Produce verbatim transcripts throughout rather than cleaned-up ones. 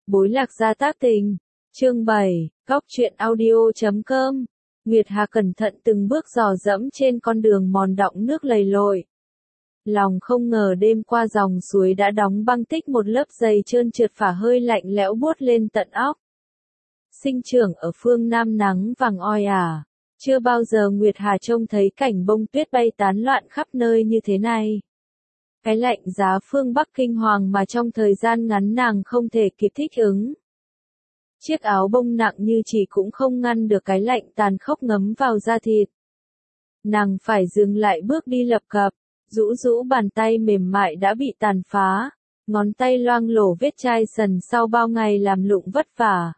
Bối lạc gia tác tình. Chương bảy, góc truyện audio chấm com. Nguyệt Hà cẩn thận từng bước dò dẫm trên con đường mòn đọng nước lầy lội. Lòng không ngờ đêm qua dòng suối đã đóng băng tích một lớp dày trơn trượt phả hơi lạnh lẽo buốt lên tận óc. Sinh trưởng ở phương Nam nắng vàng oi ả. Chưa bao giờ Nguyệt Hà trông thấy cảnh bông tuyết bay tán loạn khắp nơi như thế này. Cái lạnh giá phương Bắc kinh hoàng mà trong thời gian ngắn nàng không thể kịp thích ứng. Chiếc áo bông nặng như chỉ cũng không ngăn được cái lạnh tàn khốc ngấm vào da thịt. Nàng phải dừng lại bước đi lập cập, rũ rũ bàn tay mềm mại đã bị tàn phá, ngón tay loang lổ vết chai sần sau bao ngày làm lụng vất vả.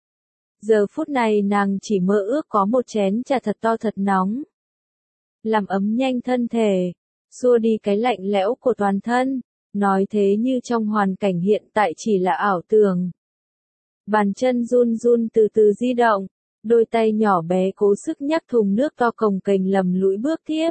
Giờ phút này nàng chỉ mơ ước có một chén trà thật to thật nóng. Làm ấm nhanh thân thể, xua đi cái lạnh lẽo của toàn thân, nói thế như trong hoàn cảnh hiện tại chỉ là ảo tưởng. Bàn chân run run từ từ di động, đôi tay nhỏ bé cố sức nhắc thùng nước to cồng kềnh lầm lũi bước tiếp.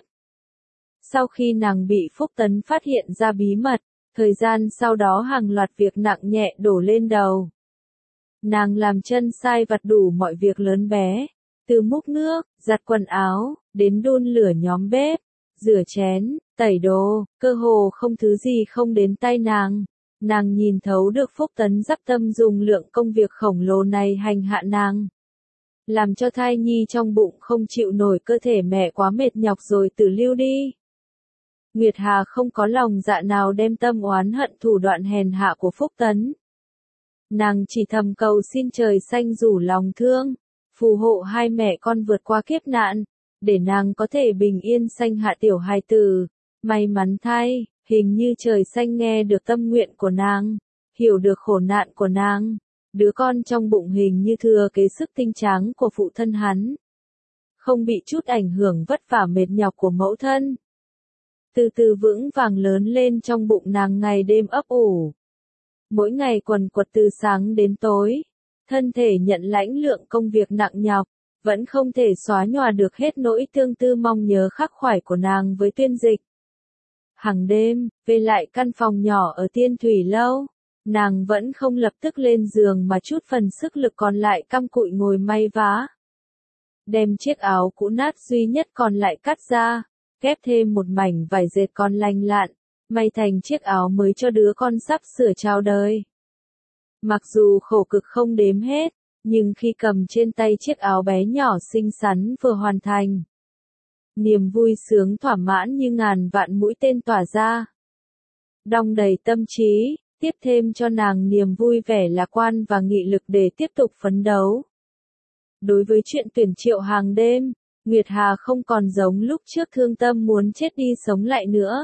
Sau khi nàng bị Phúc Tấn phát hiện ra bí mật, thời gian sau đó hàng loạt việc nặng nhẹ đổ lên đầu. Nàng làm chân sai vặt đủ mọi việc lớn bé, từ múc nước, giặt quần áo, đến đun lửa nhóm bếp, rửa chén, tẩy đồ, cơ hồ không thứ gì không đến tay nàng. Nàng nhìn thấu được Phúc Tấn dắp tâm dùng lượng công việc khổng lồ này hành hạ nàng. Làm cho thai nhi trong bụng không chịu nổi cơ thể mẹ quá mệt nhọc rồi tự lưu đi. Nguyệt Hà không có lòng dạ nào đem tâm oán hận thủ đoạn hèn hạ của Phúc Tấn. Nàng chỉ thầm cầu xin trời xanh rủ lòng thương, phù hộ hai mẹ con vượt qua kiếp nạn, để nàng có thể bình yên sanh hạ tiểu hài tử. May mắn thay, hình như trời xanh nghe được tâm nguyện của nàng, hiểu được khổ nạn của nàng. Đứa con trong bụng hình như thừa kế sức tinh tráng của phụ thân hắn, không bị chút ảnh hưởng vất vả mệt nhọc của mẫu thân. Từ từ vững vàng lớn lên trong bụng nàng ngày đêm ấp ủ. Mỗi ngày quần quật từ sáng đến tối, thân thể nhận lãnh lượng công việc nặng nhọc, vẫn không thể xóa nhòa được hết nỗi tương tư mong nhớ khắc khoải của nàng với Tuyên Dịch. Hàng đêm, về lại căn phòng nhỏ ở Tiên Thủy Lâu, nàng vẫn không lập tức lên giường mà chút phần sức lực còn lại căm cụi ngồi may vá. Đem chiếc áo cũ nát duy nhất còn lại cắt ra, ghép thêm một mảnh vải dệt còn lành lạn, may thành chiếc áo mới cho đứa con sắp sửa chào đời. Mặc dù khổ cực không đếm hết, nhưng khi cầm trên tay chiếc áo bé nhỏ xinh xắn vừa hoàn thành, niềm vui sướng thỏa mãn như ngàn vạn mũi tên tỏa ra. Đong đầy tâm trí, tiếp thêm cho nàng niềm vui vẻ lạc quan và nghị lực để tiếp tục phấn đấu. Đối với chuyện tuyển triệu hàng đêm, Nguyệt Hà không còn giống lúc trước thương tâm muốn chết đi sống lại nữa.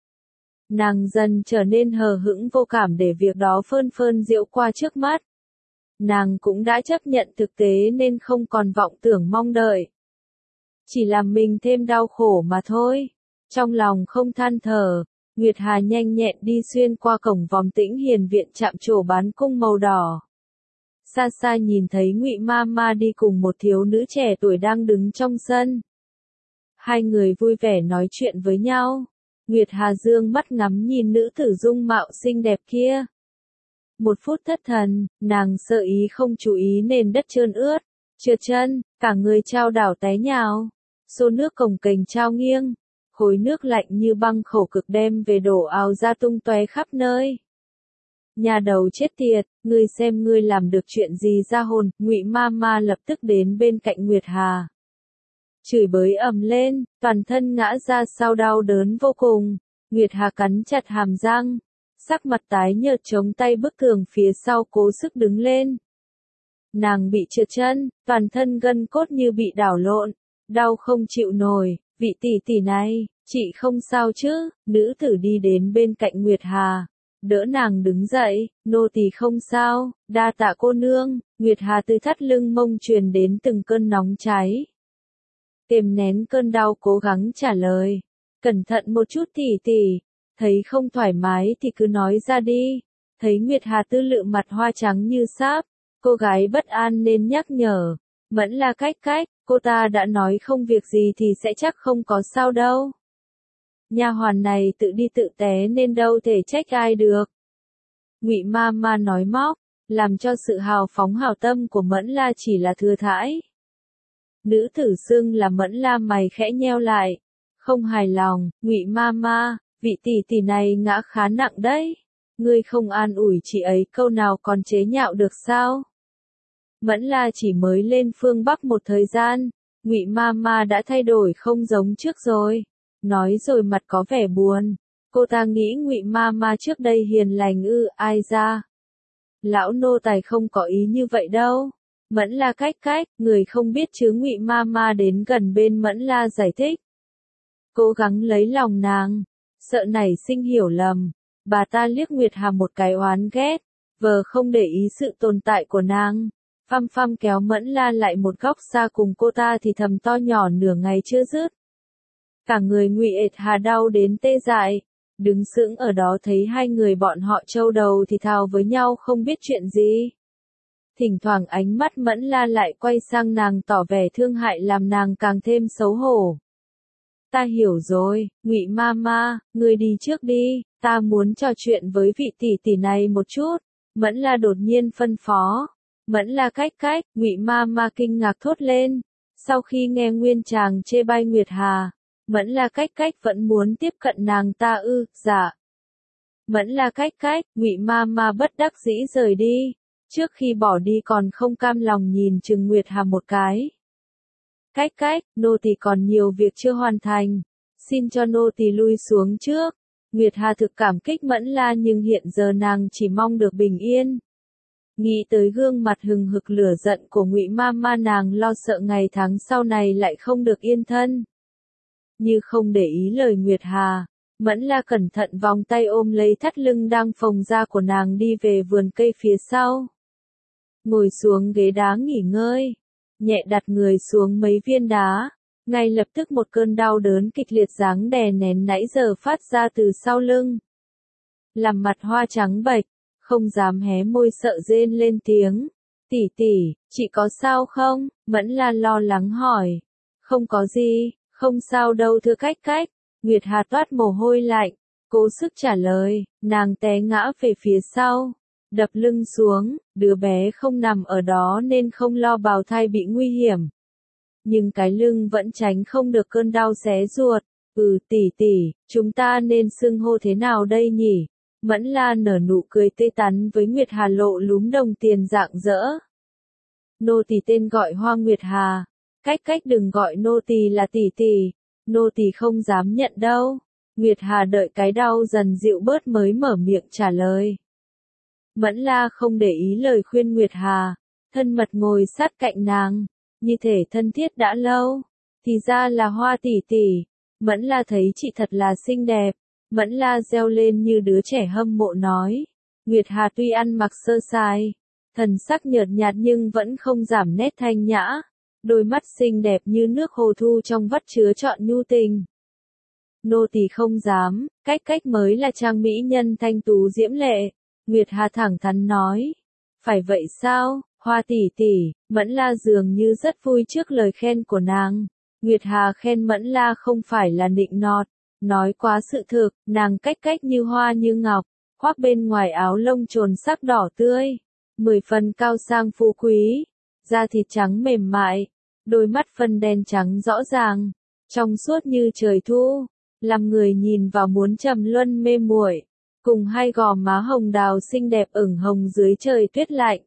Nàng dần trở nên hờ hững vô cảm để việc đó phơn phơn diễu qua trước mắt. Nàng cũng đã chấp nhận thực tế nên không còn vọng tưởng mong đợi. Chỉ làm mình thêm đau khổ mà thôi. Trong lòng không than thở, Nguyệt Hà nhanh nhẹn đi xuyên qua cổng vòm Tĩnh Hiền viện chạm trổ bán cung màu đỏ. Xa xa nhìn thấy Ngụy Ma Ma đi cùng một thiếu nữ trẻ tuổi đang đứng trong sân. Hai người vui vẻ nói chuyện với nhau. Nguyệt Hà dương mắt ngắm nhìn nữ tử dung mạo xinh đẹp kia. Một phút thất thần, nàng sợ ý không chú ý nền đất trơn ướt, trượt chân, cả người chao đảo té nhào. Xô nước cồng kềnh trao nghiêng, khối nước lạnh như băng khổ cực đem về đổ ào ra tung tóe khắp nơi. Nhà đầu chết tiệt, ngươi xem ngươi làm được chuyện gì ra hồn. Ngụy Ma Ma lập tức đến bên cạnh Nguyệt Hà, chửi bới ầm lên, toàn thân ngã ra sau đau đớn vô cùng. Nguyệt Hà cắn chặt hàm răng, sắc mặt tái nhợt chống tay bức tường phía sau cố sức đứng lên. Nàng bị trượt chân, toàn thân gân cốt như bị đảo lộn, đau không chịu nổi. Vị tỷ tỷ này, chị không sao chứ? Nữ tử đi đến bên cạnh Nguyệt Hà, đỡ nàng đứng dậy. Nô tỳ không sao, đa tạ cô nương. Nguyệt Hà từ thắt lưng mông truyền đến từng cơn nóng cháy. Kiềm nén cơn đau cố gắng trả lời. Cẩn thận một chút tỷ tỷ, thấy không thoải mái thì cứ nói ra đi. Thấy Nguyệt Hà tư lự mặt hoa trắng như sáp, cô gái bất an nên nhắc nhở. Mẫn là cách cách, cô ta đã nói không việc gì thì sẽ chắc không có sao đâu. Nha hoàn này tự đi tự té nên đâu thể trách ai được. Ngụy Ma Ma nói móc, làm cho sự hào phóng hào tâm của Mẫn La chỉ là thừa thãi. Nữ tử xưng là Mẫn La mày khẽ nheo lại, không hài lòng, Ngụy Mama, vị tỷ tỷ này ngã khá nặng đấy, ngươi không an ủi chị ấy câu nào còn chế nhạo được sao? Mẫn La chỉ mới lên phương Bắc một thời gian, Ngụy Mama đã thay đổi không giống trước rồi, nói rồi mặt có vẻ buồn. Cô ta nghĩ Ngụy Mama trước đây hiền lành ư, ai ra? Lão nô tài không có ý như vậy đâu. Mẫn La cách cách, người không biết chứ. Ngụy Mama đến gần bên Mẫn La giải thích. Cố gắng lấy lòng nàng, sợ nảy sinh hiểu lầm. Bà ta liếc Nguyệt Hà một cái oán ghét, vờ không để ý sự tồn tại của nàng. Phăm phăm kéo Mẫn La lại một góc xa cùng cô ta thì thầm to nhỏ nửa ngày chưa dứt. Cả người Ngụy Ệt Hà đau đến tê dại, đứng sững ở đó thấy hai người bọn họ trâu đầu thì thào với nhau không biết chuyện gì. Thỉnh thoảng ánh mắt Mẫn La lại quay sang nàng tỏ vẻ thương hại làm nàng càng thêm xấu hổ. Ta hiểu rồi, Ngụy Mama, ngươi đi trước đi, ta muốn trò chuyện với vị tỷ tỷ này một chút. Mẫn La đột nhiên phân phó. Mẫn La cách cách, Ngụy Mama kinh ngạc thốt lên. Sau khi nghe nguyên chàng chê bai Nguyệt Hà, Mẫn La cách cách vẫn muốn tiếp cận nàng ta ư, dạ. Mẫn La cách cách, Ngụy Mama bất đắc dĩ rời đi. Trước khi bỏ đi còn không cam lòng nhìn chừng Nguyệt Hà một cái. Cách cách, nô tỳ còn nhiều việc chưa hoàn thành, xin cho nô tỳ lui xuống trước. Nguyệt Hà thực cảm kích Mẫn La nhưng hiện giờ nàng chỉ mong được bình yên. Nghĩ tới gương mặt hừng hực lửa giận của Ngụy Mama nàng lo sợ ngày tháng sau này lại không được yên thân. Như không để ý lời Nguyệt Hà, Mẫn La cẩn thận vòng tay ôm lấy thắt lưng đang phồng ra của nàng đi về vườn cây phía sau. Ngồi xuống ghế đá nghỉ ngơi, nhẹ đặt người xuống mấy viên đá, ngay lập tức một cơn đau đớn kịch liệt giáng đè nén nãy giờ phát ra từ sau lưng. Làm mặt hoa trắng bệch, không dám hé môi sợ rên lên tiếng. Tỷ tỷ, chị có sao không? Mẫn La lo lắng hỏi. Không có gì, không sao đâu thưa cách cách. Nguyệt Hà toát mồ hôi lạnh, cố sức trả lời, nàng té ngã về phía sau, đập lưng xuống, đứa bé không nằm ở đó nên không lo bào thai bị nguy hiểm. Nhưng cái lưng vẫn tránh không được cơn đau xé ruột. Ừ tỷ tỷ, chúng ta nên xưng hô thế nào đây nhỉ? Mẫn La nở nụ cười tươi tắn với Nguyệt Hà lộ lúm đồng tiền rạng rỡ. Nô tỳ tên gọi Hoa Nguyệt Hà, cách cách đừng gọi nô tỳ là tỷ tỷ, nô tỳ không dám nhận đâu. Nguyệt Hà đợi cái đau dần dịu bớt mới mở miệng trả lời. Mẫn La không để ý lời khuyên Nguyệt Hà, thân mật ngồi sát cạnh nàng, như thể thân thiết đã lâu. Thì ra là Hoa tỷ tỷ. Mẫn La thấy chị thật là xinh đẹp. Mẫn La reo lên như đứa trẻ hâm mộ nói. Nguyệt Hà tuy ăn mặc sơ sài, thần sắc nhợt nhạt nhưng vẫn không giảm nét thanh nhã. Đôi mắt xinh đẹp như nước hồ thu trong vắt chứa trọn nhu tình. Nô tỳ không dám, cách cách mới là trang mỹ nhân thanh tú diễm lệ. Nguyệt Hà thẳng thắn nói. Phải vậy sao, Hoa tỷ tỷ? Mẫn La dường như rất vui trước lời khen của nàng. Nguyệt Hà khen Mẫn La không phải là nịnh nọt, nói quá sự thực, nàng cách cách như hoa như ngọc, khoác bên ngoài áo lông trồn sắc đỏ tươi, mười phần cao sang phú quý, da thịt trắng mềm mại, đôi mắt phân đen trắng rõ ràng, trong suốt như trời thu, làm người nhìn vào muốn trầm luân mê muội, cùng hai gò má hồng đào xinh đẹp ửng hồng dưới trời tuyết lạnh.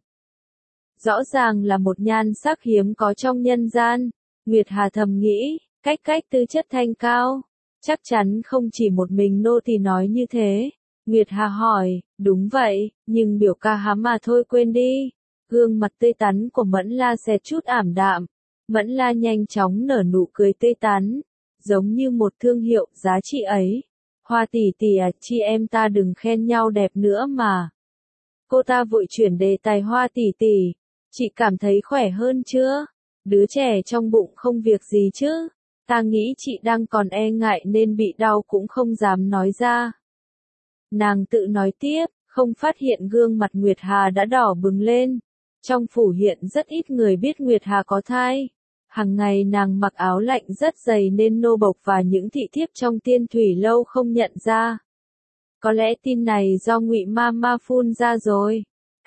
Rõ ràng là một nhan sắc hiếm có trong nhân gian. Nguyệt Hà thầm nghĩ, cách cách tư chất thanh cao, chắc chắn không chỉ một mình nô tỳ nói như thế. Nguyệt Hà hỏi, đúng vậy, nhưng biểu ca há mà thôi quên đi. Gương mặt tươi tắn của Mẫn La xẹt chút ảm đạm. Mẫn La nhanh chóng nở nụ cười tươi tắn, giống như một thương hiệu giá trị ấy. Hoa tỷ tỷ à, chị em ta đừng khen nhau đẹp nữa mà. Cô ta vội chuyển đề tài. Hoa tỷ tỷ, chị cảm thấy khỏe hơn chưa? Đứa trẻ trong bụng không việc gì chứ? Ta nghĩ chị đang còn e ngại nên bị đau cũng không dám nói ra. Nàng tự nói tiếp, không phát hiện gương mặt Nguyệt Hà đã đỏ bừng lên. Trong phủ hiện rất ít người biết Nguyệt Hà có thai. Hằng ngày nàng mặc áo lạnh rất dày nên nô bộc và những thị thiếp trong Tiên Thủy lâu không nhận ra. Có lẽ tin này do Ngụy Mama phun ra rồi.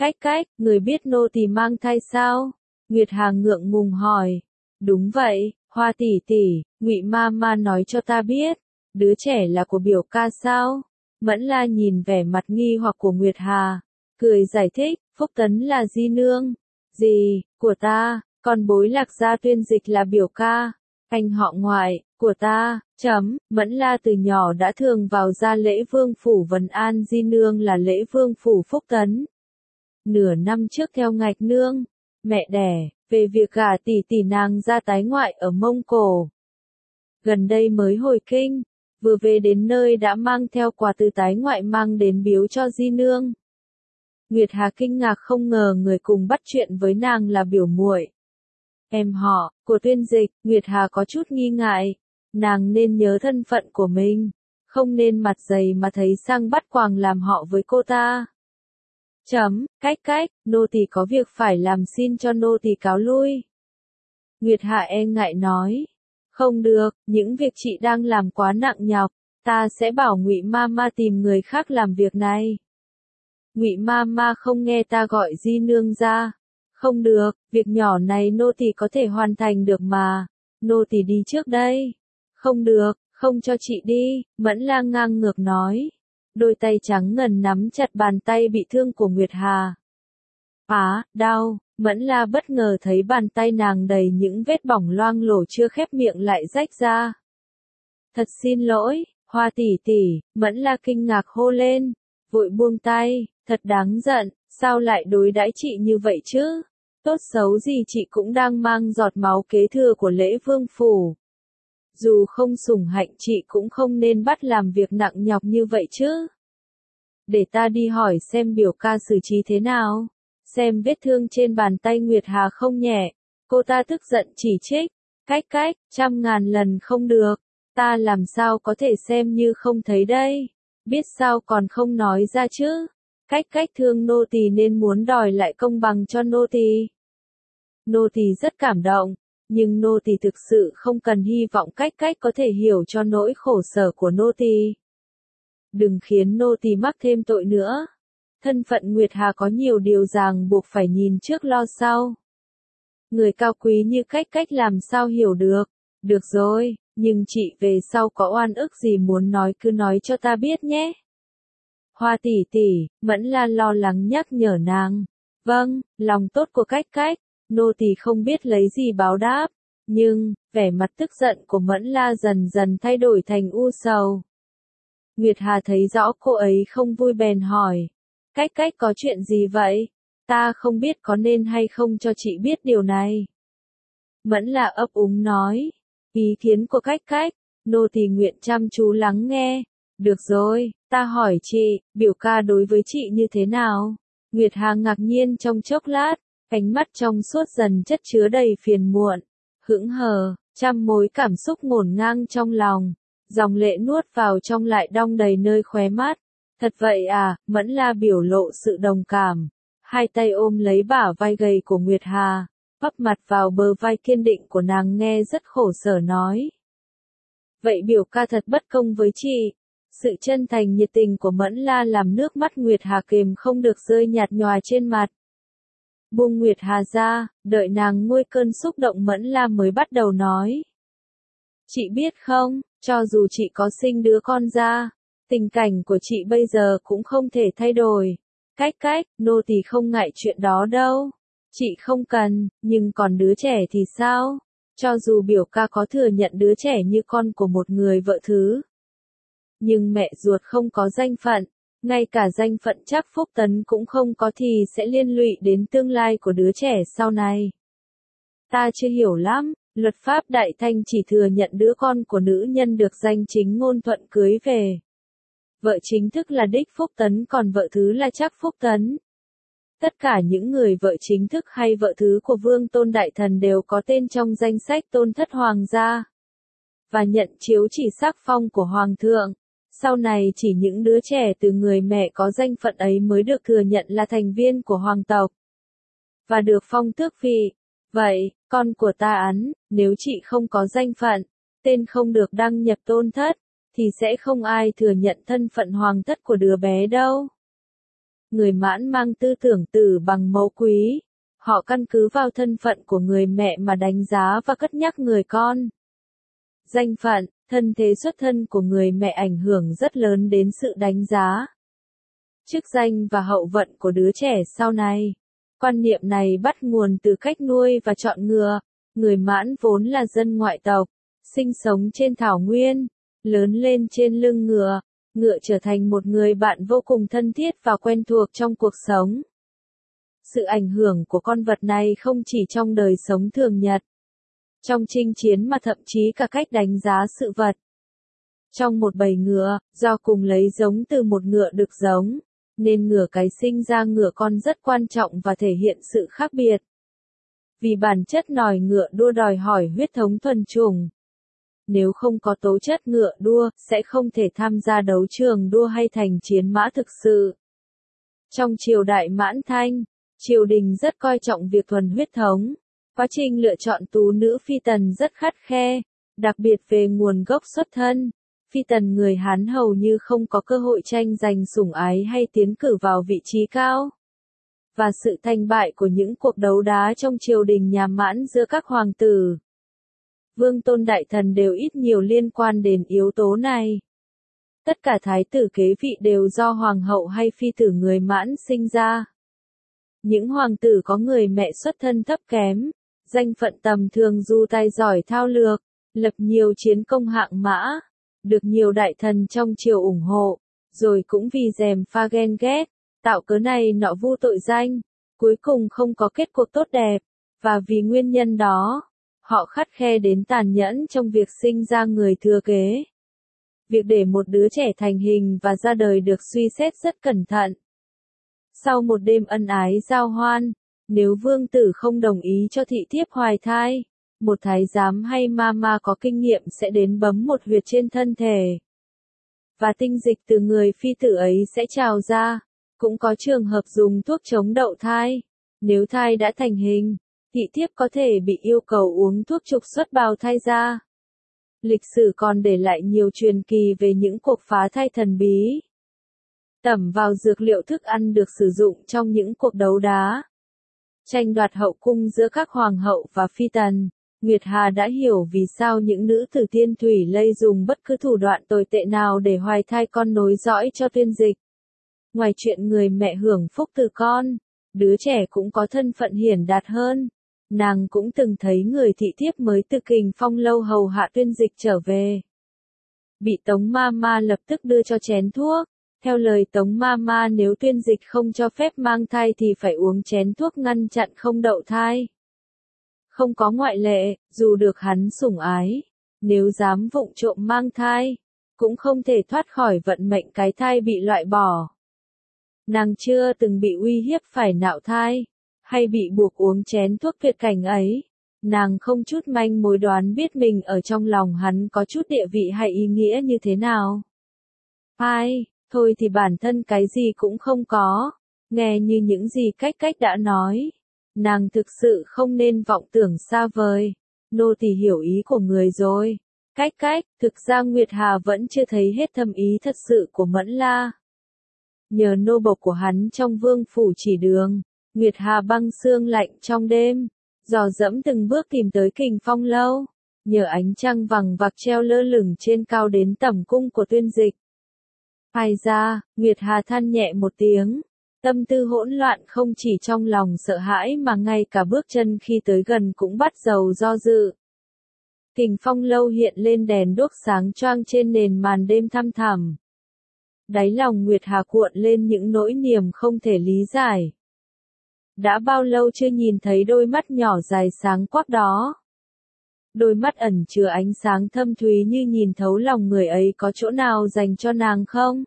Cách cách, người biết nô tỳ mang thai sao? Nguyệt Hà ngượng ngùng hỏi. Đúng vậy, Hoa tỷ tỷ, Ngụy ma ma nói cho ta biết, đứa trẻ là của biểu ca sao? Mẫn La nhìn vẻ mặt nghi hoặc của Nguyệt Hà, cười giải thích, Phúc Tấn là di nương. Gì, của ta, còn bối Lạc Gia Tuyên Dịch là biểu ca, anh họ ngoại, của ta, chấm, Mẫn La từ nhỏ đã thường vào gia lễ vương phủ Vân An di nương là lễ vương phủ Phúc Tấn. Nửa năm trước theo ngạch nương, mẹ đẻ, về việc gả tỷ tỷ nàng ra tái ngoại ở Mông Cổ. Gần đây mới hồi kinh, vừa về đến nơi đã mang theo quà từ tái ngoại mang đến biếu cho di nương. Nguyệt Hà kinh ngạc không ngờ người cùng bắt chuyện với nàng là biểu muội. Em họ, của Tuyên Dịch, Nguyệt Hà có chút nghi ngại, nàng nên nhớ thân phận của mình, không nên mặt dày mà thấy sang bắt quàng làm họ với cô ta. Chấm, cách cách, nô tỳ có việc phải làm xin cho nô tỳ cáo lui. Nguyệt Hà e ngại nói, không được, những việc chị đang làm quá nặng nhọc, ta sẽ bảo Ngụy ma ma tìm người khác làm việc này. Ngụy ma ma không nghe ta gọi di nương ra. Không được, việc nhỏ này nô tỳ có thể hoàn thành được mà, nô tỳ đi trước đây. Không được, không cho chị đi, Mẫn La ngang ngược nói. Đôi tay trắng ngần nắm chặt bàn tay bị thương của Nguyệt Hà. Á, đau, Mẫn La bất ngờ thấy bàn tay nàng đầy những vết bỏng loang lổ chưa khép miệng lại rách ra. Thật xin lỗi, Hoa tỷ tỷ, Mẫn La kinh ngạc hô lên, vội buông tay, thật đáng giận, sao lại đối đãi chị như vậy chứ? Tốt xấu gì chị cũng đang mang giọt máu kế thừa của lễ vương phủ. Dù không sủng hạnh chị cũng không nên bắt làm việc nặng nhọc như vậy chứ. Để ta đi hỏi xem biểu ca xử trí thế nào. Xem vết thương trên bàn tay Nguyệt Hà không nhẹ. Cô ta tức giận chỉ trích. Cách cách, trăm ngàn lần không được. Ta làm sao có thể xem như không thấy đây. Biết sao còn không nói ra chứ. Cách cách thương nô tỳ nên muốn đòi lại công bằng cho nô tỳ. Nô tỳ rất cảm động, nhưng nô tỳ thực sự không cần hy vọng cách cách có thể hiểu cho nỗi khổ sở của nô tỳ. Đừng khiến nô tỳ mắc thêm tội nữa. Thân phận Nguyệt Hà có nhiều điều ràng buộc phải nhìn trước lo sau. Người cao quý như cách cách làm sao hiểu được. Được rồi, nhưng chị về sau có oan ức gì muốn nói cứ nói cho ta biết nhé. Hoa tỷ tỷ, Mẫn La lo lắng nhắc nhở nàng. Vâng, lòng tốt của cách cách, nô tỳ không biết lấy gì báo đáp. Nhưng, vẻ mặt tức giận của Mẫn La dần dần thay đổi thành u sầu. Nguyệt Hà thấy rõ cô ấy không vui bèn hỏi. Cách cách có chuyện gì vậy? Ta không biết có nên hay không cho chị biết điều này. Mẫn La ấp úng nói. Ý kiến của cách cách, nô tỳ nguyện chăm chú lắng nghe. Được rồi, ta hỏi chị, biểu ca đối với chị như thế nào? Nguyệt Hà ngạc nhiên trong chốc lát, ánh mắt trong suốt dần chất chứa đầy phiền muộn, hững hờ, trăm mối cảm xúc ngổn ngang trong lòng, dòng lệ nuốt vào trong lại đong đầy nơi khóe mắt. Thật vậy à, Mẫn La biểu lộ sự đồng cảm, hai tay ôm lấy bả vai gầy của Nguyệt Hà, bắp mặt vào bờ vai kiên định của nàng nghe rất khổ sở nói. Vậy biểu ca thật bất công với chị. Sự chân thành nhiệt tình của Mẫn La làm nước mắt Nguyệt Hà kềm không được rơi nhạt nhòa trên mặt. Buông Nguyệt Hà ra, đợi nàng nguôi cơn xúc động Mẫn La mới bắt đầu nói. Chị biết không, cho dù chị có sinh đứa con ra, tình cảnh của chị bây giờ cũng không thể thay đổi. Cách cách, nô tỳ không ngại chuyện đó đâu. Chị không cần, nhưng còn đứa trẻ thì sao? Cho dù biểu ca có thừa nhận đứa trẻ như con của một người vợ thứ. Nhưng mẹ ruột không có danh phận, ngay cả danh phận chắc Phúc Tấn cũng không có thì sẽ liên lụy đến tương lai của đứa trẻ sau này. Ta chưa hiểu lắm, luật pháp Đại Thanh chỉ thừa nhận đứa con của nữ nhân được danh chính ngôn thuận cưới về. Vợ chính thức là đích Phúc Tấn còn vợ thứ là chắc Phúc Tấn. Tất cả những người vợ chính thức hay vợ thứ của Vương Tôn Đại Thần đều có tên trong danh sách tôn thất hoàng gia. Và nhận chiếu chỉ sắc phong của Hoàng thượng. Sau này chỉ những đứa trẻ từ người mẹ có danh phận ấy mới được thừa nhận là thành viên của hoàng tộc. Và được phong tước vị. Vậy, con của ta Ấn, nếu chị không có danh phận, tên không được đăng nhập tôn thất, thì sẽ không ai thừa nhận thân phận hoàng thất của đứa bé đâu. Người Mãn mang tư tưởng tử bằng mẫu quý. Họ căn cứ vào thân phận của người mẹ mà đánh giá và cất nhắc người con. Danh phận, thân thế xuất thân của người mẹ ảnh hưởng rất lớn đến sự đánh giá, chức danh và hậu vận của đứa trẻ sau này. Quan niệm này bắt nguồn từ cách nuôi và chọn ngựa. Người Mãn vốn là dân ngoại tộc, sinh sống trên thảo nguyên, lớn lên trên lưng ngựa. Ngựa trở thành một người bạn vô cùng thân thiết và quen thuộc trong cuộc sống. Sự ảnh hưởng của con vật này không chỉ trong đời sống thường nhật, trong chinh chiến mà thậm chí cả cách đánh giá sự vật. Trong một bầy ngựa, do cùng lấy giống từ một ngựa đực giống, nên ngựa cái sinh ra ngựa con rất quan trọng và thể hiện sự khác biệt. Vì bản chất nòi ngựa đua đòi hỏi huyết thống thuần chủng. Nếu không có tố chất ngựa đua, sẽ không thể tham gia đấu trường đua hay thành chiến mã thực sự. Trong triều đại Mãn Thanh, triều đình rất coi trọng việc thuần huyết thống. Quá trình lựa chọn tú nữ phi tần rất khắt khe, đặc biệt về nguồn gốc xuất thân. Phi tần người Hán hầu như không có cơ hội tranh giành sủng ái hay tiến cử vào vị trí cao. Và sự thành bại của những cuộc đấu đá trong triều đình nhà Mãn giữa các hoàng tử, vương tôn đại thần đều ít nhiều liên quan đến yếu tố này. Tất cả thái tử kế vị đều do hoàng hậu hay phi tử người Mãn sinh ra. Những hoàng tử có người mẹ xuất thân thấp kém, danh phận tầm thường dù tài giỏi thao lược, lập nhiều chiến công hạng mã, được nhiều đại thần trong triều ủng hộ, rồi cũng vì gièm pha ghen ghét, tạo cớ này nọ vu tội danh, cuối cùng không có kết cuộc tốt đẹp, và vì nguyên nhân đó, họ khắt khe đến tàn nhẫn trong việc sinh ra người thừa kế. Việc để một đứa trẻ thành hình và ra đời được suy xét rất cẩn thận. Sau một đêm ân ái giao hoan, nếu vương tử không đồng ý cho thị thiếp hoài thai, một thái giám hay ma ma có kinh nghiệm sẽ đến bấm một huyệt trên thân thể. Và tinh dịch từ người phi tử ấy sẽ trào ra. Cũng có trường hợp dùng thuốc chống đậu thai. Nếu thai đã thành hình, thị thiếp có thể bị yêu cầu uống thuốc trục xuất bào thai ra. Lịch sử còn để lại nhiều truyền kỳ về những cuộc phá thai thần bí. Tẩm vào dược liệu thức ăn được sử dụng trong những cuộc đấu đá. Tranh đoạt hậu cung giữa các hoàng hậu và phi tần. Nguyệt Hà đã hiểu vì sao những nữ tử Tiên Thủy Lây dùng bất cứ thủ đoạn tồi tệ nào để hoài thai con nối dõi cho Tuyên Dịch. Ngoài chuyện người mẹ hưởng phúc từ con, đứa trẻ cũng có thân phận hiển đạt hơn. Nàng cũng từng thấy người thị thiếp mới từ Kình Phong lâu hầu hạ Tuyên Dịch trở về. Bị Tống Ma Ma lập tức đưa cho chén thuốc. Theo lời Tống Ma Ma, nếu Tuyên Dịch không cho phép mang thai thì phải uống chén thuốc ngăn chặn không đậu thai. Không có ngoại lệ, dù được hắn sủng ái, nếu dám vụng trộm mang thai, cũng không thể thoát khỏi vận mệnh cái thai bị loại bỏ. Nàng chưa từng bị uy hiếp phải nạo thai, hay bị buộc uống chén thuốc tuyệt cảnh ấy. Nàng không chút manh mối đoán biết mình ở trong lòng hắn có chút địa vị hay ý nghĩa như thế nào. Ai, thôi thì bản thân cái gì cũng không có, nghe như những gì cách cách đã nói. Nàng thực sự không nên vọng tưởng xa vời. Nô tỳ hiểu ý của người rồi. Cách cách, thực ra Nguyệt Hà vẫn chưa thấy hết thâm ý thật sự của Mẫn La. Nhờ nô bộc của hắn trong vương phủ chỉ đường, Nguyệt Hà băng xương lạnh trong đêm, dò dẫm từng bước tìm tới Kình Phong lâu. Nhờ ánh trăng vằng vặc treo lơ lửng trên cao đến tẩm cung của Tuyên Dịch. Ai ra, Nguyệt Hà than nhẹ một tiếng. Tâm tư hỗn loạn không chỉ trong lòng sợ hãi mà ngay cả bước chân khi tới gần cũng bắt đầu do dự. Kình Phong lâu hiện lên đèn đuốc sáng choang trên nền màn đêm thăm thẳm. Đáy lòng Nguyệt Hà cuộn lên những nỗi niềm không thể lý giải. Đã bao lâu chưa nhìn thấy đôi mắt nhỏ dài sáng quắc đó. Đôi mắt ẩn chứa ánh sáng thâm thúy như nhìn thấu lòng người ấy, có chỗ nào dành cho nàng không?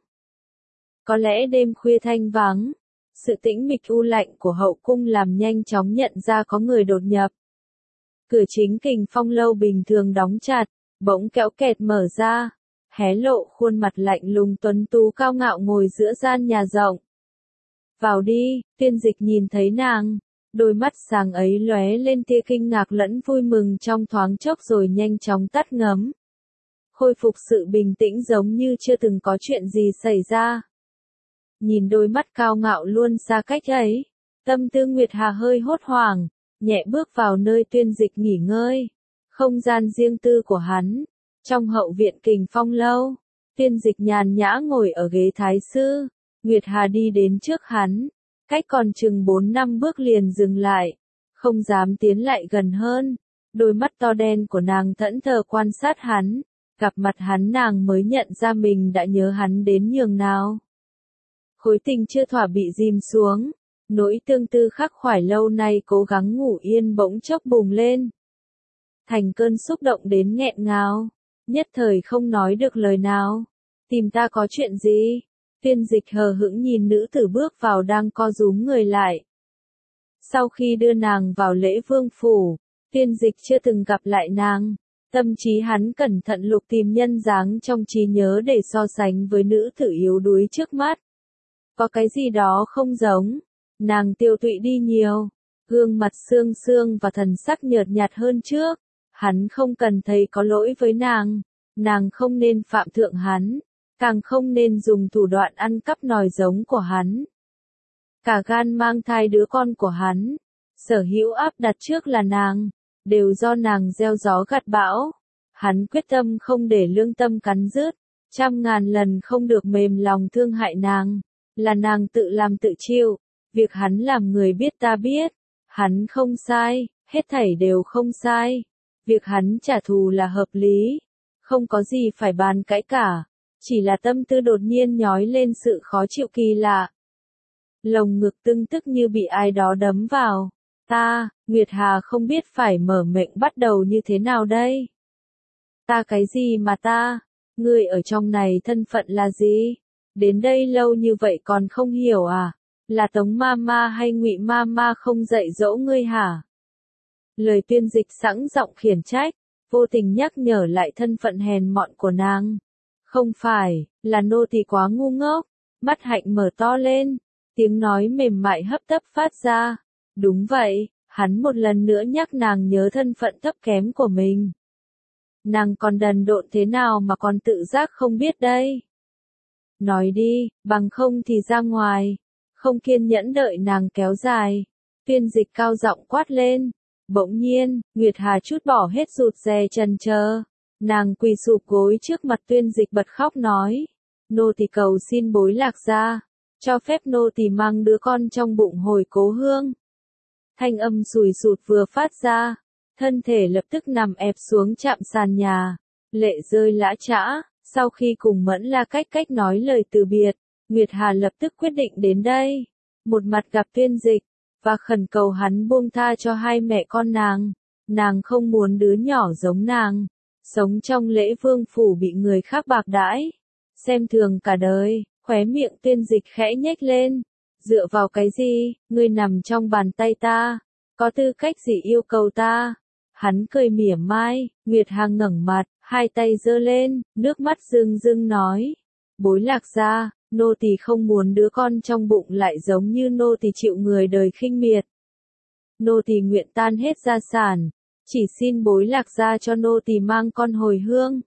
Có lẽ đêm khuya thanh vắng, sự tĩnh mịch u lạnh của hậu cung làm nhanh chóng nhận ra có người đột nhập. Cửa chính Kình Phong lâu bình thường đóng chặt, bỗng kéo kẹt mở ra, hé lộ khuôn mặt lạnh lùng tuấn tú cao ngạo ngồi giữa gian nhà rộng. Vào đi, Tuyên Dịch nhìn thấy nàng, đôi mắt sáng ấy lóe lên tia kinh ngạc lẫn vui mừng trong thoáng chốc rồi nhanh chóng tắt ngấm. Khôi phục sự bình tĩnh giống như chưa từng có chuyện gì xảy ra. nhìn đôi mắt cao ngạo luôn xa cách ấy, tâm tư Nguyệt Hà hơi hốt hoảng, nhẹ bước vào nơi Tuyên Dịch nghỉ ngơi, không gian riêng tư của hắn, trong hậu viện Kình Phong lâu. Tuyên Dịch nhàn nhã ngồi ở ghế thái sư, Nguyệt Hà đi đến trước hắn, cách còn chừng bốn năm bước liền dừng lại, không dám tiến lại gần hơn, đôi mắt to đen của nàng thẫn thờ quan sát hắn, gặp mặt hắn nàng mới nhận ra mình đã nhớ hắn đến nhường nào. Khối tình chưa thỏa bị dìm xuống, nỗi tương tư khắc khoải lâu nay cố gắng ngủ yên bỗng chốc bùng lên. Thành cơn xúc động đến nghẹn ngào, nhất thời không nói được lời nào. Tìm ta có chuyện gì? Tuyên Dịch hờ hững nhìn nữ tử bước vào đang co rúm người lại. Sau khi đưa nàng vào lễ vương phủ, Tuyên Dịch chưa từng gặp lại nàng. Tâm trí hắn cẩn thận lục tìm nhân dáng trong trí nhớ để so sánh với nữ tử yếu đuối trước mắt. Có cái gì đó không giống. Nàng tiêu tụy đi nhiều, gương mặt xương xương và thần sắc nhợt nhạt hơn trước. Hắn không cần thấy có lỗi với nàng, nàng không nên phạm thượng hắn, càng không nên dùng thủ đoạn ăn cắp nòi giống của hắn. Cả gan mang thai đứa con của hắn, sở hữu áp đặt trước là nàng, đều do nàng gieo gió gặt bão. Hắn quyết tâm không để lương tâm cắn rứt, trăm ngàn lần không được mềm lòng thương hại nàng, là nàng tự làm tự chịu, việc hắn làm người biết ta biết, hắn không sai, hết thảy đều không sai. Việc hắn trả thù là hợp lý, không có gì phải bàn cãi cả, chỉ là tâm tư đột nhiên nhói lên sự khó chịu kỳ lạ. Lồng ngực tưng tức như bị ai đó đấm vào. Ta, Nguyệt Hà không biết phải mở miệng bắt đầu như thế nào đây. Ta cái gì mà ta, ngươi ở trong này thân phận là gì? Đến đây lâu như vậy còn không hiểu à? Là Tống Mama hay Ngụy Mama không dạy dỗ ngươi hả? Lời Tuyên Dịch sẵn giọng khiển trách, vô tình nhắc nhở lại thân phận hèn mọn của nàng. Không phải, là nô tỳ quá ngu ngốc. Mắt Hạnh mở to lên, tiếng nói mềm mại hấp tấp phát ra. Đúng vậy, hắn một lần nữa nhắc nàng nhớ thân phận thấp kém của mình. Nàng còn đần độn thế nào mà còn tự giác không biết đây? Nói đi, bằng không thì ra ngoài. Không kiên nhẫn đợi nàng kéo dài. Tuyên Dịch cao giọng quát lên. Bỗng nhiên, Nguyệt Hà chút bỏ hết rụt rè chần chờ, nàng quỳ sụp gối trước mặt Tuyên Dịch bật khóc nói, nô tỳ cầu xin Bối Lạc gia, cho phép nô tỳ mang đứa con trong bụng hồi cố hương. Thanh âm sùi sụt vừa phát ra, thân thể lập tức nằm ẹp xuống chạm sàn nhà, lệ rơi lã chã. Sau khi cùng Mẫn La cách cách nói lời từ biệt, Nguyệt Hà lập tức quyết định đến đây, một mặt gặp Tuyên Dịch và khẩn cầu hắn buông tha cho hai mẹ con nàng. Nàng không muốn đứa nhỏ giống nàng, sống trong lễ vương phủ bị người khác bạc đãi, xem thường cả đời. Khóe miệng Tuyên Dịch khẽ nhếch lên. Dựa vào cái gì, ngươi nằm trong bàn tay ta, có tư cách gì yêu cầu ta? Hắn cười mỉa mai. Nguyệt Hà ngẩng mặt, hai tay giơ lên, nước mắt rưng rưng nói, Bối Lạc gia, nô tỳ không muốn đứa con trong bụng lại giống như nô tỳ chịu người đời khinh miệt. Nô tỳ nguyện tan hết gia sản, chỉ xin Bối Lạc gia cho nô tỳ mang con hồi hương.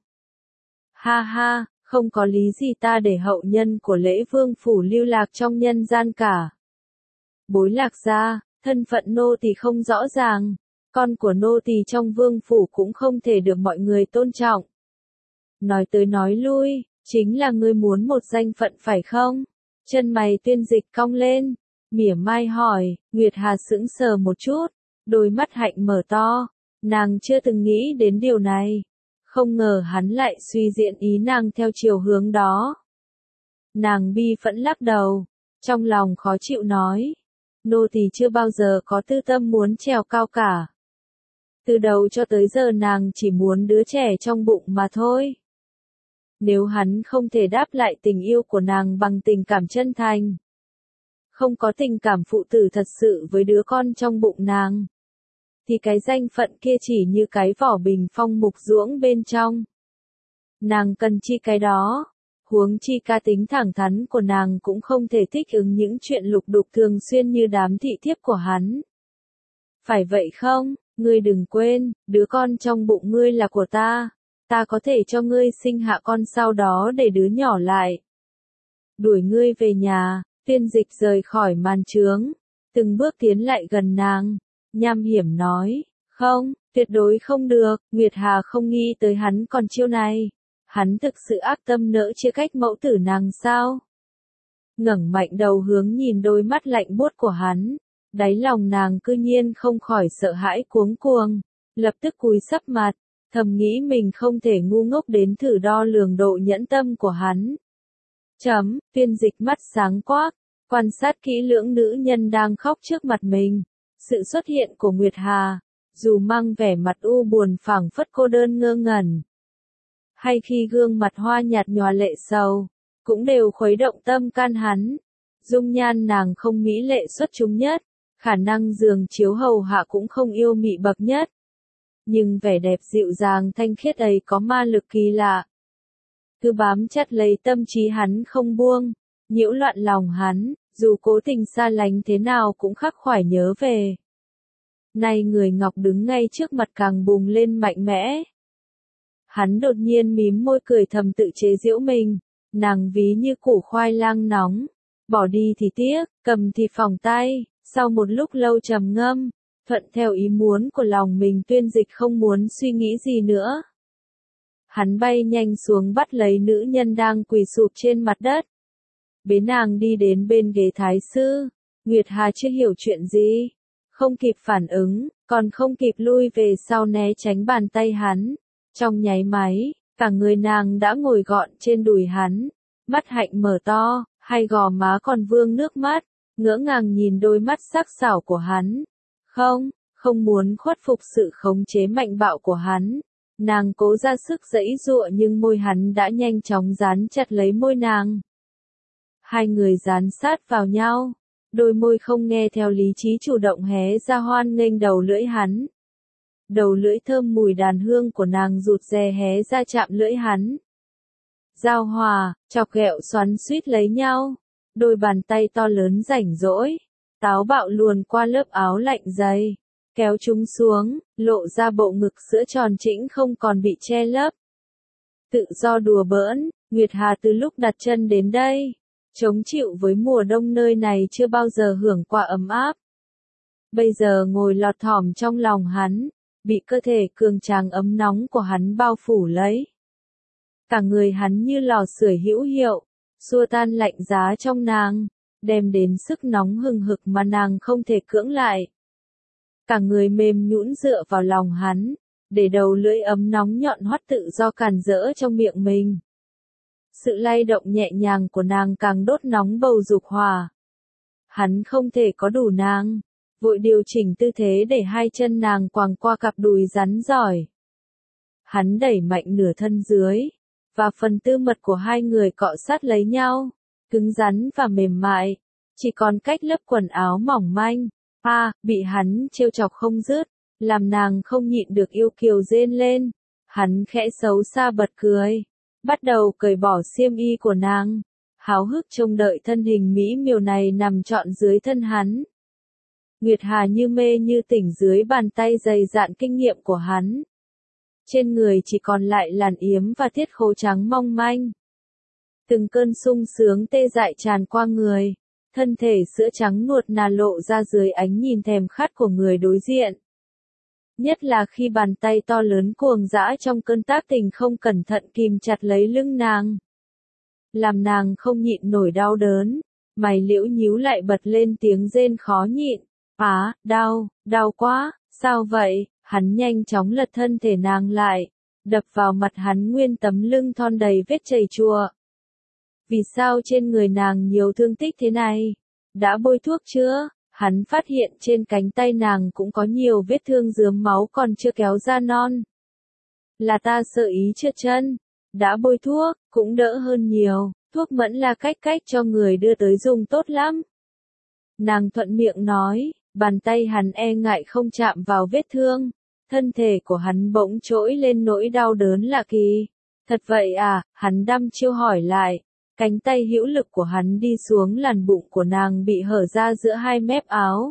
Ha ha, không có lý gì ta để hậu nhân của lễ vương phủ lưu lạc trong nhân gian cả. Bối Lạc gia, thân phận nô tỳ không rõ ràng, con của nô tỳ trong vương phủ cũng không thể được mọi người tôn trọng. Nói tới nói lui, chính là ngươi muốn một danh phận phải không? Chân mày Tuyên Dịch cong lên, mỉa mai hỏi. Nguyệt Hà sững sờ một chút, đôi mắt Hạnh mở to, nàng chưa từng nghĩ đến điều này, không ngờ hắn lại suy diễn ý nàng theo chiều hướng đó. Nàng bi phẫn lắc đầu, trong lòng khó chịu nói, nô tỳ chưa bao giờ có tư tâm muốn trèo cao cả. Từ đầu cho tới giờ nàng chỉ muốn đứa trẻ trong bụng mà thôi. Nếu hắn không thể đáp lại tình yêu của nàng bằng tình cảm chân thành, không có tình cảm phụ tử thật sự với đứa con trong bụng nàng, thì cái danh phận kia chỉ như cái vỏ bình phong mục ruỗng bên trong. Nàng cần chi cái đó, huống chi cá tính thẳng thắn của nàng cũng không thể thích ứng những chuyện lục đục thường xuyên như đám thị thiếp của hắn. Phải vậy không? Ngươi đừng quên, đứa con trong bụng ngươi là của ta. Ta có thể cho ngươi sinh hạ con sau đó để đứa nhỏ lại. đuổi ngươi về nhà. Tiên dịch rời khỏi màn trướng, từng bước tiến lại gần nàng, nham hiểm nói, không, tuyệt đối không được. Nguyệt Hà không nghĩ tới hắn còn chiêu này, hắn thực sự ác tâm nỡ chia cách mẫu tử nàng sao? Ngẩng mạnh đầu hướng nhìn đôi mắt lạnh buốt của hắn, đáy lòng nàng cư nhiên không khỏi sợ hãi cuống cuồng, lập tức cúi sấp mặt, thầm nghĩ mình không thể ngu ngốc đến thử đo lường độ nhẫn tâm của hắn. Chấm, Tiên dịch mắt sáng quắc, quan sát kỹ lưỡng nữ nhân đang khóc trước mặt mình. Sự xuất hiện của Nguyệt Hà, dù mang vẻ mặt u buồn phảng phất cô đơn ngơ ngẩn, hay khi gương mặt hoa nhạt nhòa lệ sầu, cũng đều khuấy động tâm can hắn. Dung nhan nàng không mỹ lệ xuất chúng nhất, khả năng giường chiếu hầu hạ cũng không yêu mị bậc nhất. Nhưng vẻ đẹp dịu dàng thanh khiết ấy có ma lực kỳ lạ, cứ bám chặt lấy tâm trí hắn không buông, nhiễu loạn lòng hắn, dù cố tình xa lánh thế nào cũng khắc khoải nhớ về. Nay người ngọc đứng ngay trước mặt càng bùng lên mạnh mẽ. Hắn đột nhiên mím môi cười thầm tự chế giễu mình, nàng ví như củ khoai lang nóng, bỏ đi thì tiếc, cầm thì phỏng tay. Sau một lúc lâu trầm ngâm, thuận theo ý muốn của lòng mình, Tuyên dịch không muốn suy nghĩ gì nữa. Hắn bay nhanh xuống bắt lấy nữ nhân đang quỳ sụp trên mặt đất, bế nàng đi đến bên ghế thái sư. Nguyệt Hà chưa hiểu chuyện gì, không kịp phản ứng, còn không kịp lui về sau né tránh bàn tay hắn. Trong nháy máy, cả người nàng đã ngồi gọn trên đùi hắn, mắt hạnh mở to, hai gò má còn vương nước mắt, ngỡ ngàng nhìn đôi mắt sắc sảo của hắn. Không, không muốn khuất phục sự khống chế mạnh bạo của hắn. Nàng cố ra sức giãy giụa nhưng môi hắn đã nhanh chóng dán chặt lấy môi nàng. Hai người dán sát vào nhau, đôi môi không nghe theo lý trí chủ động hé ra hoan nghênh đầu lưỡi hắn. Đầu lưỡi thơm mùi đàn hương của nàng rụt rè hé ra chạm lưỡi hắn. Giao hòa, chọc ghẹo xoắn xuýt lấy nhau, đôi bàn tay to lớn rảnh rỗi, táo bạo luồn qua lớp áo lạnh dày, kéo chúng xuống, lộ ra bộ ngực sữa tròn trĩnh không còn bị che lấp. Tự do đùa bỡn, Nguyệt Hà từ lúc đặt chân đến đây, chống chịu với mùa đông nơi này chưa bao giờ hưởng qua ấm áp. Bây giờ ngồi lọt thỏm trong lòng hắn, bị cơ thể cường tráng ấm nóng của hắn bao phủ lấy. Cả người hắn như lò sưởi hữu hiệu, xua tan lạnh giá trong nàng, đem đến sức nóng hừng hực mà nàng không thể cưỡng lại. Cả người mềm nhũn dựa vào lòng hắn, để đầu lưỡi ấm nóng nhọn hoắt tự do càn rỡ trong miệng mình. Sự lay động nhẹ nhàng của nàng càng đốt nóng bầu dục hỏa. Hắn không thể có đủ nàng, vội điều chỉnh tư thế để hai chân nàng quàng qua cặp đùi rắn giỏi. Hắn đẩy mạnh nửa thân dưới, và phần tư mật của hai người cọ sát lấy nhau, cứng rắn và mềm mại, chỉ còn cách lớp quần áo mỏng manh. A, à, bị hắn trêu chọc không dứt, làm nàng không nhịn được yêu kiều rên lên. Hắn khẽ xấu xa bật cười, bắt đầu cởi bỏ xiêm y của nàng, háo hức trông đợi thân hình mỹ miều này nằm trọn dưới thân hắn. Nguyệt Hà như mê như tỉnh dưới bàn tay dày dạn kinh nghiệm của hắn. Trên người chỉ còn lại làn yếm và thiết khố trắng mong manh. Từng cơn sung sướng tê dại tràn qua người, thân thể sữa trắng nuột nà lộ ra dưới ánh nhìn thèm khát của người đối diện. Nhất là khi bàn tay to lớn cuồng dã trong cơn tác tình không cẩn thận kìm chặt lấy lưng nàng. Làm nàng không nhịn nổi đau đớn, mày liễu nhíu lại bật lên tiếng rên khó nhịn. Á, đau, đau quá, sao vậy? Hắn nhanh chóng lật thân thể nàng lại, đập vào mặt hắn nguyên tấm lưng thon đầy vết chảy chùa. Vì sao trên người nàng nhiều thương tích thế này? Đã bôi thuốc chưa? Hắn phát hiện trên cánh tay nàng cũng có nhiều vết thương rướm máu còn chưa kéo ra non. Là ta sợ ý trượt chân. Đã bôi thuốc, cũng đỡ hơn nhiều. Thuốc mẫn là cách cách cho người đưa tới dùng tốt lắm. Nàng thuận miệng nói, bàn tay hắn e ngại không chạm vào vết thương. Thân thể của hắn bỗng trỗi lên nỗi đau đớn lạ kỳ. Thật vậy à? Hắn đăm chiêu hỏi lại. Cánh tay hữu lực của hắn đi xuống làn bụng của nàng bị hở ra giữa hai mép áo.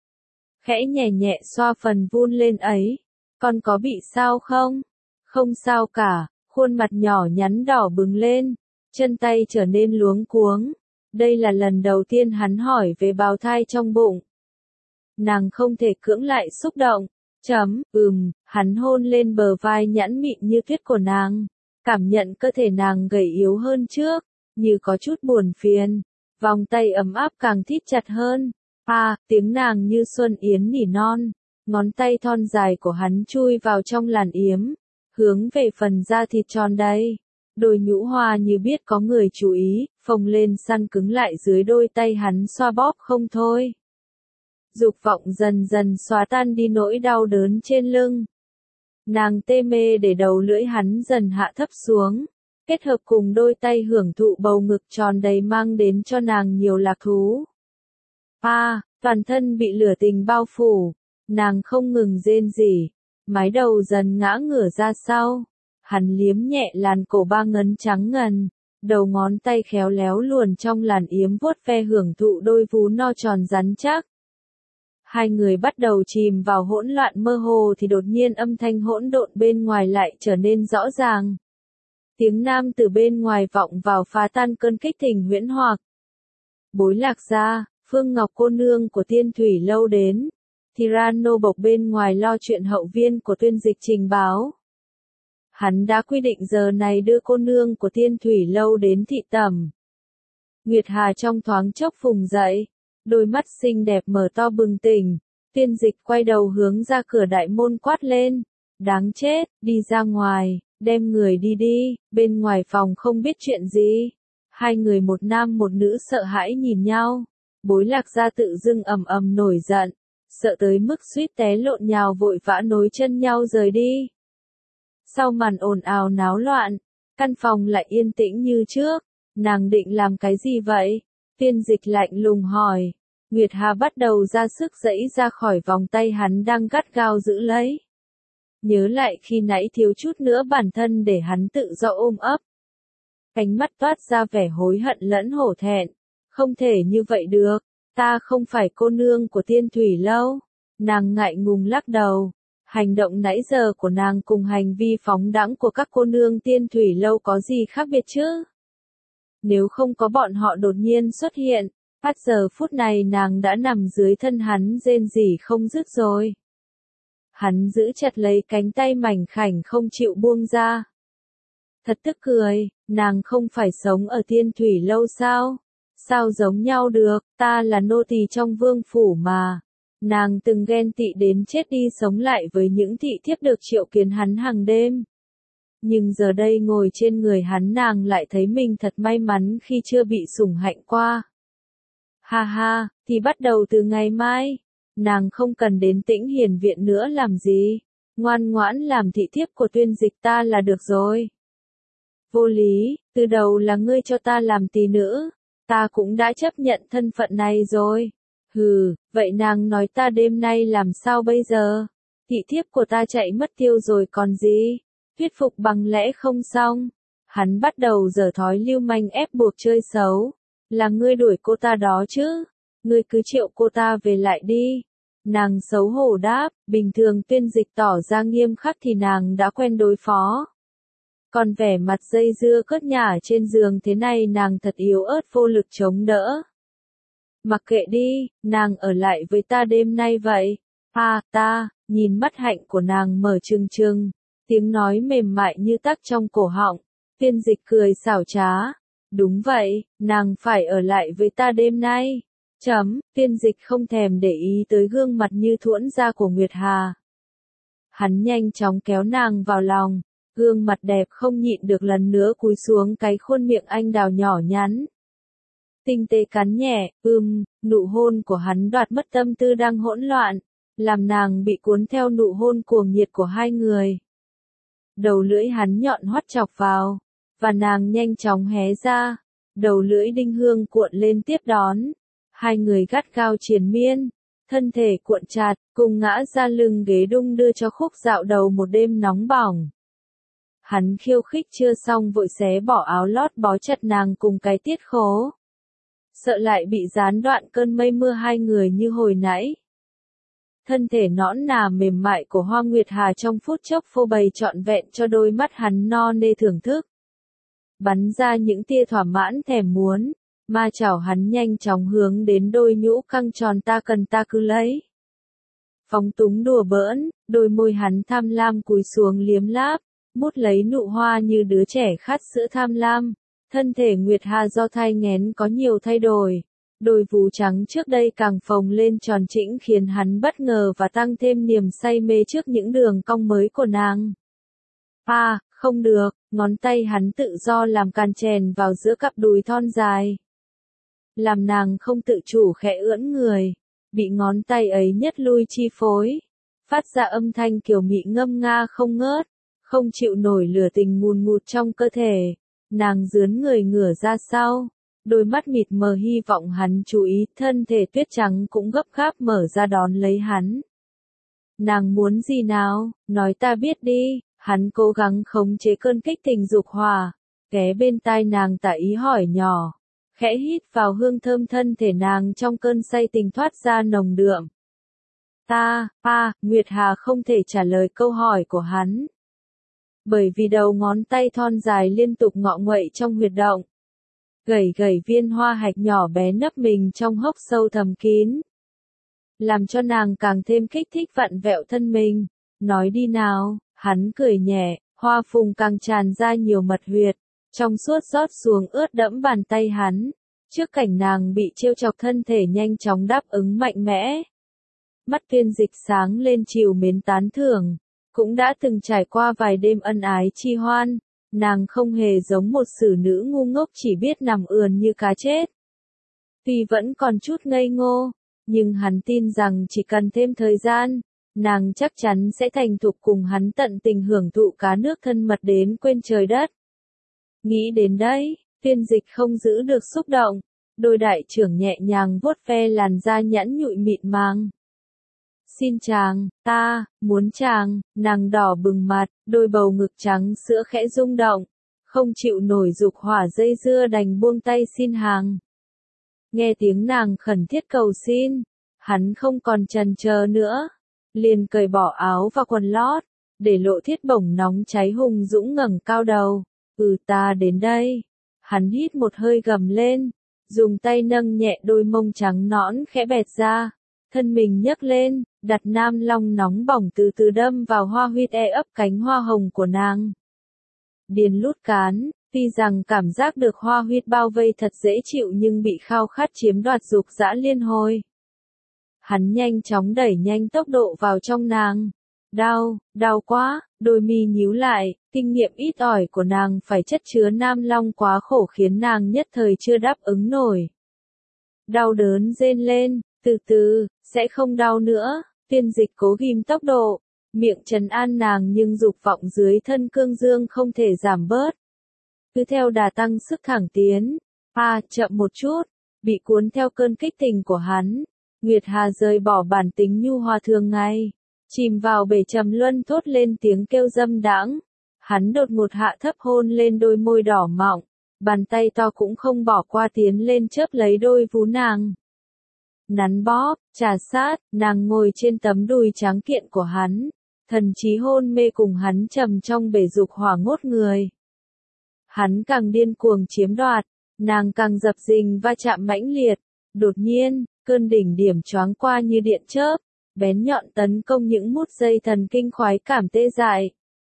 Khẽ nhẹ nhẹ xoa phần vun lên ấy. Con có bị sao không? Không sao cả, khuôn mặt nhỏ nhắn đỏ bừng lên. chân tay trở nên luống cuống. Đây là lần đầu tiên hắn hỏi về bào thai trong bụng. Nàng không thể cưỡng lại xúc động. Chấm, ừm, hắn hôn lên bờ vai nhẵn mịn như tuyết của nàng. Cảm nhận cơ thể nàng gầy yếu hơn trước, như có chút buồn phiền. Vòng tay ấm áp càng thít chặt hơn. À, tiếng nàng như xuân yến nỉ non. Ngón tay thon dài của hắn chui vào trong làn yếm, hướng về phần da thịt tròn đầy. Đôi nhũ hoa như biết có người chú ý, phồng lên săn cứng lại dưới đôi tay hắn xoa bóp không thôi. Dục vọng dần dần xóa tan đi nỗi đau đớn trên lưng. Nàng tê mê để đầu lưỡi hắn dần hạ thấp xuống, kết hợp cùng đôi tay hưởng thụ bầu ngực tròn đầy mang đến cho nàng nhiều lạc thú. À, toàn thân bị lửa tình bao phủ, nàng không ngừng rên rỉ, mái đầu dần ngã ngửa ra sau. Hắn liếm nhẹ làn cổ ba ngấn trắng ngần, đầu ngón tay khéo léo luồn trong làn yếm vuốt ve hưởng thụ đôi vú no tròn rắn chắc. Hai người bắt đầu chìm vào hỗn loạn mơ hồ thì đột nhiên âm thanh hỗn độn bên ngoài lại trở nên rõ ràng. Tiếng nam từ bên ngoài vọng vào phá tan cơn kích tình huyễn hoặc. Bối Lạc gia, Phương Ngọc cô nương của Tiên Thủy lâu đến. Tirano bộc bên ngoài lo chuyện hậu viên của Tuyên Dịch trình báo. Hắn đã quy định giờ này đưa cô nương của Tiên Thủy lâu đến thị tẩm. Nguyệt Hà trong thoáng chốc phùng dậy, đôi mắt xinh đẹp mở to bừng tỉnh. Tiên Dịch quay đầu hướng ra cửa đại môn quát lên. Đáng chết, đi ra ngoài, đem người đi đi, bên ngoài phòng không biết chuyện gì. Hai người một nam một nữ sợ hãi nhìn nhau. Bối Lạc gia tự dưng ầm ầm nổi giận, sợ tới mức suýt té lộn nhào vội vã nối chân nhau rời đi. Sau màn ồn ào náo loạn, căn phòng lại yên tĩnh như trước. Nàng định làm cái gì vậy? Tiên Dịch lạnh lùng hỏi. Nguyệt Hà bắt đầu ra sức giãy ra khỏi vòng tay hắn đang gắt gao giữ lấy. Nhớ lại khi nãy thiếu chút nữa bản thân để hắn tự do ôm ấp. Cánh mắt toát ra vẻ hối hận lẫn hổ thẹn. Không thể như vậy được, ta không phải cô nương của Tiên Thủy lâu. Nàng ngại ngùng lắc đầu. Hành động nãy giờ của nàng cùng hành vi phóng đãng của các cô nương Tiên Thủy lâu có gì khác biệt chứ? Nếu không có bọn họ đột nhiên xuất hiện, bắt giờ phút này nàng đã nằm dưới thân hắn rên rỉ không dứt rồi. Hắn giữ chặt lấy cánh tay mảnh khảnh không chịu buông ra. Thật tức cười, nàng không phải sống ở Tiên Thủy lâu sao? Sao giống nhau được, ta là nô tỳ trong vương phủ mà. Nàng từng ghen tị đến chết đi sống lại với những thị thiếp được triệu kiến hắn hàng đêm. Nhưng giờ đây ngồi trên người hắn nàng lại thấy mình thật may mắn khi chưa bị sủng hạnh qua. Ha ha, thì bắt đầu từ ngày mai, nàng không cần đến Tĩnh Hiền viện nữa làm gì, ngoan ngoãn làm thị thiếp của Tuyên Dịch ta là được rồi. Vô lý, từ đầu là ngươi cho ta làm tỳ nữ, ta cũng đã chấp nhận thân phận này rồi. Hừ, vậy nàng nói ta đêm nay làm sao bây giờ? Thị thiếp của ta chạy mất tiêu rồi còn gì? Thuyết phục bằng lẽ không xong. Hắn bắt đầu giở thói lưu manh ép buộc chơi xấu. Là ngươi đuổi cô ta đó chứ? Ngươi cứ triệu cô ta về lại đi. Nàng xấu hổ đáp, bình thường Tuyên Dịch tỏ ra nghiêm khắc thì nàng đã quen đối phó. Còn vẻ mặt dây dưa cớt nhả trên giường thế này nàng thật yếu ớt vô lực chống đỡ. Mặc kệ đi, nàng ở lại với ta đêm nay vậy. À, ta, nhìn mắt hạnh của nàng mở trừng trừng, tiếng nói mềm mại như tắc trong cổ họng. Tiên Dịch cười xảo trá. Đúng vậy, nàng phải ở lại với ta đêm nay. Chấm, Tiên Dịch không thèm để ý tới gương mặt như thuẫn da của Nguyệt Hà. Hắn nhanh chóng kéo nàng vào lòng, gương mặt đẹp không nhịn được lần nữa cúi xuống cái khuôn miệng anh đào nhỏ nhắn. Tinh tế cắn nhẹ, ưm, nụ hôn của hắn đoạt mất tâm tư đang hỗn loạn, làm nàng bị cuốn theo nụ hôn cuồng nhiệt của hai người. Đầu lưỡi hắn nhọn hoắt chọc vào, và nàng nhanh chóng hé ra, đầu lưỡi đinh hương cuộn lên tiếp đón. Hai người gắt gao triền miên, thân thể cuộn chặt, cùng ngã ra lưng ghế đung đưa cho khúc dạo đầu một đêm nóng bỏng. Hắn khiêu khích chưa xong vội xé bỏ áo lót bó chặt nàng cùng cái tiết khố. Sợ lại bị gián đoạn cơn mây mưa hai người như hồi nãy. Thân thể nõn nà mềm mại của Hoa Nguyệt Hà trong phút chốc phô bày trọn vẹn cho đôi mắt hắn no nê thưởng thức. bắn ra những tia thỏa mãn thèm muốn, ma chảo hắn nhanh chóng hướng đến đôi nhũ căng tròn ta cần ta cứ lấy. Phóng túng đùa bỡn, đôi môi hắn tham lam cúi xuống liếm láp, mút lấy nụ hoa như đứa trẻ khát sữa tham lam. Thân thể Nguyệt Hà do thai nghén có nhiều thay đổi. Đôi vú trắng trước đây càng phồng lên tròn trĩnh khiến hắn bất ngờ và tăng thêm niềm say mê trước những đường cong mới của nàng. À, không được, ngón tay hắn tự do làm càn chèn vào giữa cặp đùi thon dài. Làm nàng không tự chủ khẽ ưỡn người, bị ngón tay ấy nhất lui chi phối. Phát ra âm thanh kiểu mị ngâm nga không ngớt, không chịu nổi lửa tình ngùn ngụt trong cơ thể. Nàng dướn người ngửa ra sau, đôi mắt mịt mờ hy vọng hắn chú ý, thân thể tuyết trắng cũng gấp gáp mở ra đón lấy hắn. Nàng muốn gì nào, nói ta biết đi, hắn cố gắng khống chế cơn kích tình dục hỏa, ghé bên tai nàng tả ý hỏi nhỏ, khẽ hít vào hương thơm thân thể nàng trong cơn say tình thoát ra nồng đượm. Ta, a, Nguyệt Hà không thể trả lời câu hỏi của hắn. Bởi vì đầu ngón tay thon dài liên tục ngọ nguậy trong huyệt động. Gẩy gẩy viên hoa hạch nhỏ bé nấp mình trong hốc sâu thầm kín. Làm cho nàng càng thêm kích thích vặn vẹo thân mình. Nói đi nào, hắn cười nhẹ, hoa phùng càng tràn ra nhiều mật huyệt. Trong suốt rót xuống ướt đẫm bàn tay hắn. Trước cảnh nàng bị trêu chọc thân thể nhanh chóng đáp ứng mạnh mẽ. Mắt Phiên Dịch sáng lên chiều mến tán thưởng. Cũng đã từng trải qua vài đêm ân ái chi hoan, nàng không hề giống một xử nữ ngu ngốc chỉ biết nằm ườn như cá chết. Tuy vẫn còn chút ngây ngô, nhưng hắn tin rằng chỉ cần thêm thời gian, nàng chắc chắn sẽ thành thục cùng hắn tận tình hưởng thụ cá nước thân mật đến quên trời đất. Nghĩ đến đấy, Phiên Dịch không giữ được xúc động, đôi đại trưởng nhẹ nhàng vuốt ve làn da nhẵn nhụi mịn màng. Xin chàng, ta, muốn chàng, nàng đỏ bừng mặt, đôi bầu ngực trắng sữa khẽ rung động, không chịu nổi dục hỏa dây dưa đành buông tay xin hàng. Nghe tiếng nàng khẩn thiết cầu xin, hắn không còn chần chờ nữa, liền cởi bỏ áo và quần lót, để lộ thiết bổng nóng cháy hùng dũng ngẩng cao đầu, ừ ta đến đây. Hắn hít một hơi gầm lên, dùng tay nâng nhẹ đôi mông trắng nõn khẽ bẹt ra. Thân mình nhấc lên, đặt nam long nóng bỏng từ từ đâm vào hoa huyết e ấp cánh hoa hồng của nàng. Điền lút cán, tuy rằng cảm giác được hoa huyết bao vây thật dễ chịu nhưng bị khao khát chiếm đoạt dục dã liên hồi. Hắn nhanh chóng đẩy nhanh tốc độ vào trong nàng. Đau, đau quá, đôi mi nhíu lại, kinh nghiệm ít ỏi của nàng phải chất chứa nam long quá khổ khiến nàng nhất thời chưa đáp ứng nổi. Đau đớn rên lên. Từ từ, sẽ không đau nữa, Phiên Dịch cố ghim tốc độ, miệng trấn an nàng nhưng dục vọng dưới thân cương dương không thể giảm bớt. Cứ theo đà tăng sức thẳng tiến, à, chậm một chút, bị cuốn theo cơn kích tình của hắn, Nguyệt Hà rời bỏ bản tính nhu hòa thường ngày, chìm vào bể trầm luân thốt lên tiếng kêu dâm đãng. Hắn đột ngột hạ thấp hôn lên đôi môi đỏ mọng, bàn tay to cũng không bỏ qua tiến lên chớp lấy đôi vú nàng. Nắn bóp, trà sát, nàng ngồi trên tấm đùi trắng kiện của hắn, thần trí hôn mê cùng hắn trầm trong bể dục hỏa ngốt người. Hắn càng điên cuồng chiếm đoạt, nàng càng dập dình va chạm mãnh liệt, đột nhiên, cơn đỉnh điểm choáng qua như điện chớp, bén nhọn tấn công những mút dây thần kinh khoái cảm tê dại.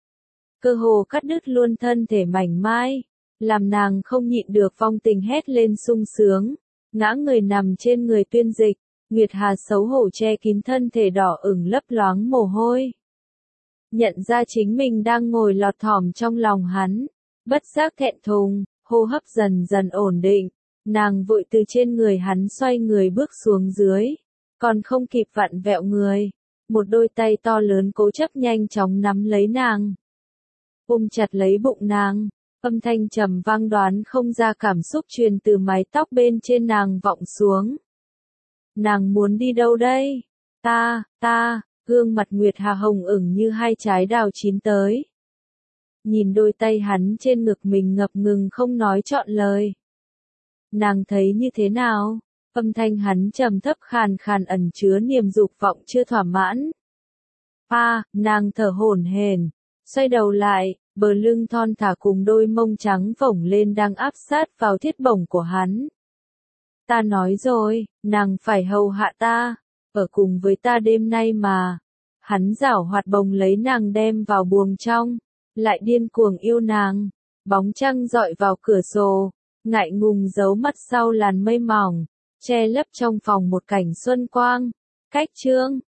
Cơ hồ cắt đứt luôn thân thể mảnh mai, làm nàng không nhịn được vong tình hét lên sung sướng. Ngã người nằm trên người Tuyên Dịch, Nguyệt Hà xấu hổ che kín thân thể đỏ ửng lấp loáng mồ hôi. Nhận ra chính mình đang ngồi lọt thỏm trong lòng hắn, bất giác thẹn thùng, hô hấp dần dần ổn định, nàng vội từ trên người hắn xoay người bước xuống dưới, còn không kịp vặn vẹo người, một đôi tay to lớn cố chấp nhanh chóng nắm lấy nàng, ôm chặt lấy bụng nàng. Âm thanh trầm vang đoán không ra cảm xúc truyền từ mái tóc bên trên nàng vọng xuống. Nàng muốn đi đâu đây? Ta, ta, gương mặt Nguyệt Hà hồng ửng như hai trái đào chín tới. Nhìn đôi tay hắn trên ngực mình ngập ngừng không nói trọn lời. Nàng thấy như thế nào? Âm thanh hắn trầm thấp khàn khàn ẩn chứa niềm dục vọng chưa thỏa mãn. A, à, nàng thở hổn hển, xoay đầu lại, bờ lưng thon thả cùng đôi mông trắng phồng lên đang áp sát vào thiết bổng của hắn. Ta nói rồi, nàng phải hầu hạ ta, ở cùng với ta đêm nay mà. Hắn giảo hoạt bồng lấy nàng đem vào buồng trong, lại điên cuồng yêu nàng. Bóng trăng dọi vào cửa sổ, ngại ngùng giấu mắt sau làn mây mỏng, che lấp trong phòng một cảnh xuân quang. Cách chương